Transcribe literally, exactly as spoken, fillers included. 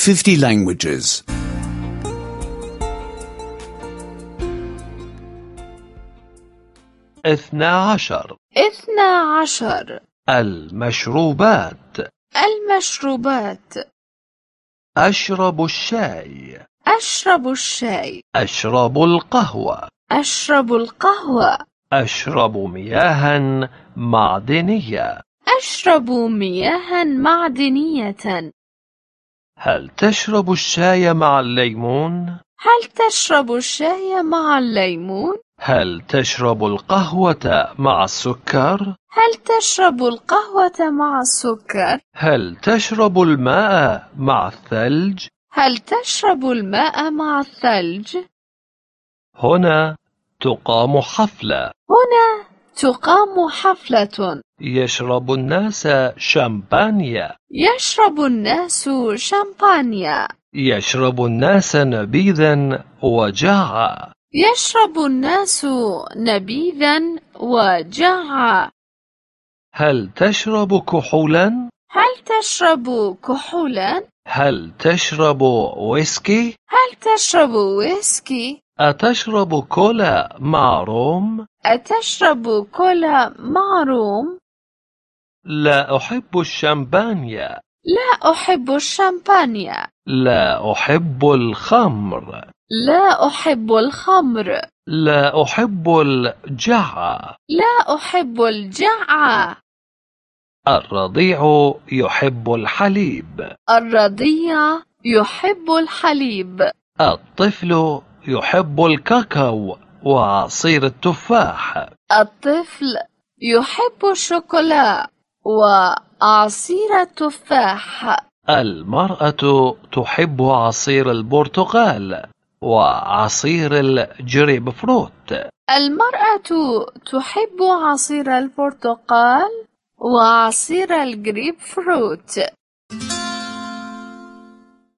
fifty languages. اثنا عشر. اثنا عشر. المشروبات. المشروبات. أشرب الشاي. أشرب الشاي. أشرب القهوة. أشرب القهوة. أشرب مياها معدنية. أشرب مياها معدنية. هل تشرب الشاي مع الليمون؟ هل تشرب الشاي مع الليمون؟ هل تشرب القهوة مع السكر؟ هل تشرب القهوة مع السكر؟ هل تشرب الماء مع الثلج؟ هل تشرب الماء مع الثلج؟ هنا تقام حفلة. هنا تقام حفلة. يشرب الناس شامبانيا. يشرب الناس شامبانيا. يشرب الناس نبيذا وجعا. يشرب الناس نبيذا وجعا. هل تشرب كحولا؟ هل تشرب كحولا؟ هل تشرب ويسكي؟ هل تشرب ويسكي؟ أتشرب كولا مع روم؟ أتشرب كولا مع روم؟ لا أحب الشامبانيا. لا أحب الشامبانيا. لا أحب الخمر. لا أحب الخمر. لا أحب الجعة. لا أحب الجعة. الرضيع يحب الحليب. الرضيع يحب الحليب. الطفل يحب الكاكاو وعصير التفاح. الطفل يحب الشوكولا وعصير التفاح. المرأة تحب عصير البرتقال وعصير الجريب فروت. المرأة تحب عصير البرتقال وعصير الجريب فروت.